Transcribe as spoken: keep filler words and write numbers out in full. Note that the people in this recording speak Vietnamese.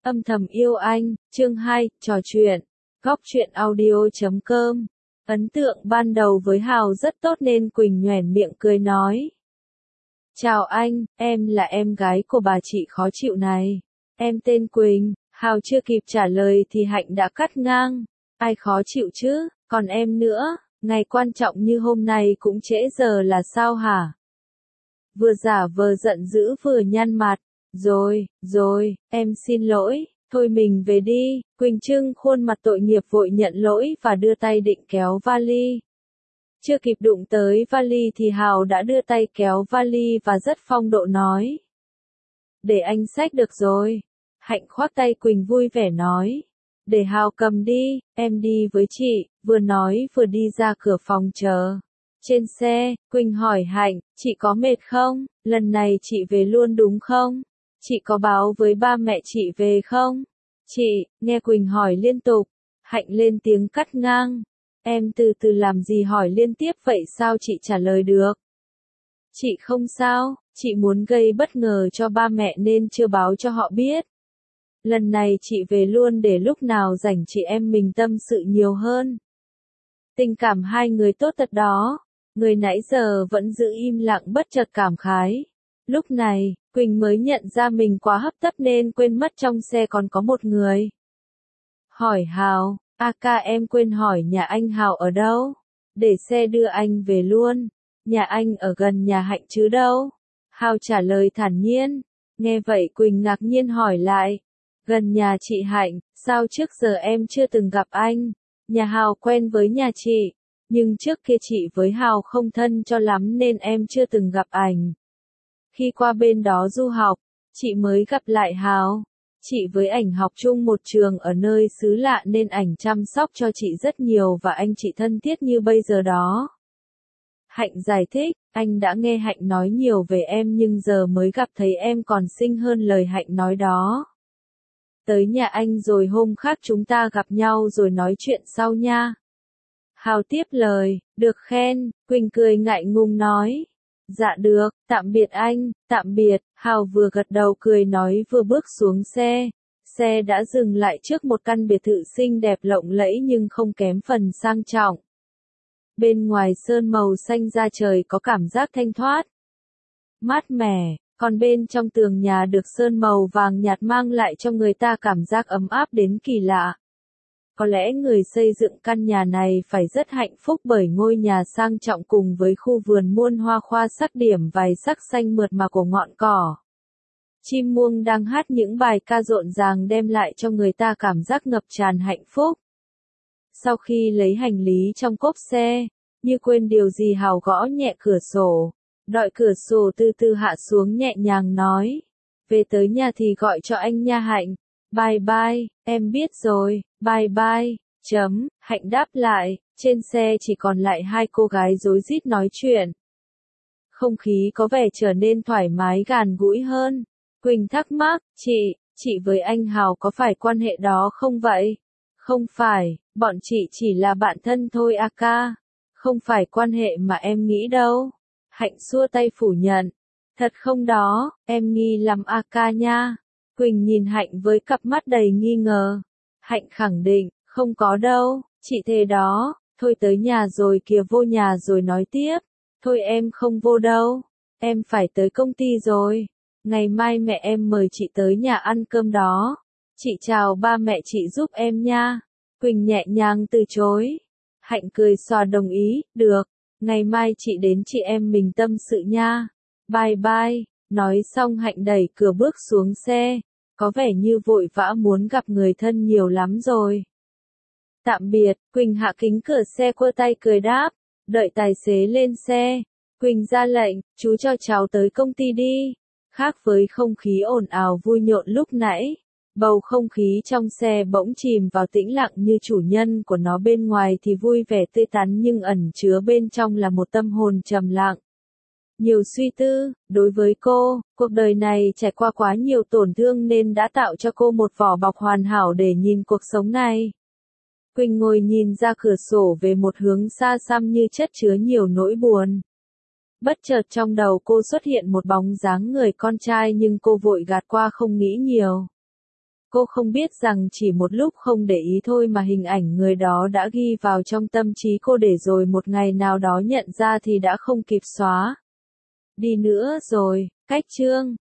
Âm thầm yêu anh, chương hai, trò chuyện. Góc truyện audio chấm com. Ấn tượng ban đầu với Hào rất tốt nên Quỳnh nhoẻn miệng cười nói. Chào anh, em là em gái của bà chị khó chịu này. Em tên Quỳnh. Hào chưa kịp trả lời thì Hạnh đã cắt ngang. Ai khó chịu chứ, còn em nữa, ngày quan trọng như hôm nay cũng trễ giờ là sao hả? Vừa giả vờ giận dữ vừa nhăn mặt. Rồi, rồi, em xin lỗi, thôi mình về đi. Quỳnh trưng khuôn mặt tội nghiệp vội nhận lỗi và đưa tay định kéo vali. Chưa kịp đụng tới vali thì Hào đã đưa tay kéo vali và rất phong độ nói. Để anh xách được rồi. Hạnh khoác tay Quỳnh vui vẻ nói. Để Hào cầm đi, em đi với chị, vừa nói vừa đi ra cửa phòng chờ. Trên xe, Quỳnh hỏi Hạnh, chị có mệt không? Lần này chị về luôn đúng không? Chị có báo với ba mẹ chị về không? Chị, nghe Quỳnh hỏi liên tục. Hạnh lên tiếng cắt ngang. Em từ từ làm gì hỏi liên tiếp vậy sao chị trả lời được? Chị không sao, chị muốn gây bất ngờ cho ba mẹ nên chưa báo cho họ biết. Lần này chị về luôn để lúc nào rảnh chị em mình tâm sự nhiều hơn. Tình cảm hai người tốt thật đó. Người nãy giờ vẫn giữ im lặng bất chợt cảm khái. Lúc này, Quỳnh mới nhận ra mình quá hấp tấp nên quên mất trong xe còn có một người. Hỏi Hào, a ca em quên hỏi nhà anh Hào ở đâu? Để xe đưa anh về luôn. Nhà anh ở gần nhà Hạnh chứ đâu? Hào trả lời thản nhiên. Nghe vậy Quỳnh ngạc nhiên hỏi lại. Gần nhà chị Hạnh, sao trước giờ em chưa từng gặp anh? Nhà Hào quen với nhà chị, nhưng trước kia chị với Hào không thân cho lắm nên em chưa từng gặp ảnh. Khi qua bên đó du học, chị mới gặp lại Hào. Chị với ảnh học chung một trường ở nơi xứ lạ nên ảnh chăm sóc cho chị rất nhiều và anh chị thân thiết như bây giờ đó. Hạnh giải thích, anh đã nghe Hạnh nói nhiều về em nhưng giờ mới gặp thấy em còn xinh hơn lời Hạnh nói đó. Tới nhà anh rồi hôm khác chúng ta gặp nhau rồi nói chuyện sau nha. Hào tiếp lời, được khen, Quỳnh cười ngại ngùng nói. Dạ được, tạm biệt anh, tạm biệt, Hào vừa gật đầu cười nói vừa bước xuống xe. Xe đã dừng lại trước một căn biệt thự xinh đẹp lộng lẫy nhưng không kém phần sang trọng. Bên ngoài sơn màu xanh da trời có cảm giác thanh thoát, mát mẻ, còn bên trong tường nhà được sơn màu vàng nhạt mang lại cho người ta cảm giác ấm áp đến kỳ lạ. Có lẽ người xây dựng căn nhà này phải rất hạnh phúc bởi ngôi nhà sang trọng cùng với khu vườn muôn hoa khoa sắc điểm vài sắc xanh mượt mà của ngọn cỏ. Chim muông đang hát những bài ca rộn ràng đem lại cho người ta cảm giác ngập tràn hạnh phúc. Sau khi lấy hành lý trong cốp xe, như quên điều gì Hào gõ nhẹ cửa sổ. Đợi cửa sổ từ từ hạ xuống nhẹ nhàng nói. Về tới nhà thì gọi cho anh nha Hạnh. Bye bye, em biết rồi, bye bye, chấm, Hạnh đáp lại, trên xe chỉ còn lại hai cô gái rối rít nói chuyện. Không khí có vẻ trở nên thoải mái gần gũi hơn. Quỳnh thắc mắc, chị, chị với anh Hào có phải quan hệ đó không vậy? Không phải, bọn chị chỉ là bạn thân thôi a ca. Không phải quan hệ mà em nghĩ đâu. Hạnh xua tay phủ nhận. Thật không đó, em nghi lắm a ca nha. Quỳnh nhìn Hạnh với cặp mắt đầy nghi ngờ. Hạnh khẳng định, không có đâu, chị thề đó, thôi tới nhà rồi kìa vô nhà rồi nói tiếp. Thôi em không vô đâu, em phải tới công ty rồi. Ngày mai mẹ em mời chị tới nhà ăn cơm đó. Chị chào ba mẹ chị giúp em nha. Quỳnh nhẹ nhàng từ chối. Hạnh cười xòa đồng ý, được, ngày mai chị đến chị em mình tâm sự nha. Bye bye, nói xong Hạnh đẩy cửa bước xuống xe. Có vẻ như vội vã muốn gặp người thân nhiều lắm rồi. Tạm biệt, Quỳnh hạ kính cửa xe quơ tay cười đáp. Đợi tài xế lên xe, Quỳnh ra lệnh, chú cho cháu tới công ty đi. Khác với không khí ồn ào vui nhộn lúc nãy, bầu không khí trong xe bỗng chìm vào tĩnh lặng như chủ nhân của nó bên ngoài thì vui vẻ tươi tắn nhưng ẩn chứa bên trong là một tâm hồn trầm lặng. Nhiều suy tư, đối với cô, cuộc đời này trải qua quá nhiều tổn thương nên đã tạo cho cô một vỏ bọc hoàn hảo để nhìn cuộc sống này. Quỳnh ngồi nhìn ra cửa sổ về một hướng xa xăm như chất chứa nhiều nỗi buồn. Bất chợt trong đầu cô xuất hiện một bóng dáng người con trai nhưng cô vội gạt qua không nghĩ nhiều. Cô không biết rằng chỉ một lúc không để ý thôi mà hình ảnh người đó đã ghi vào trong tâm trí cô để rồi một ngày nào đó nhận ra thì đã không kịp xóa đi nữa rồi. Cách chương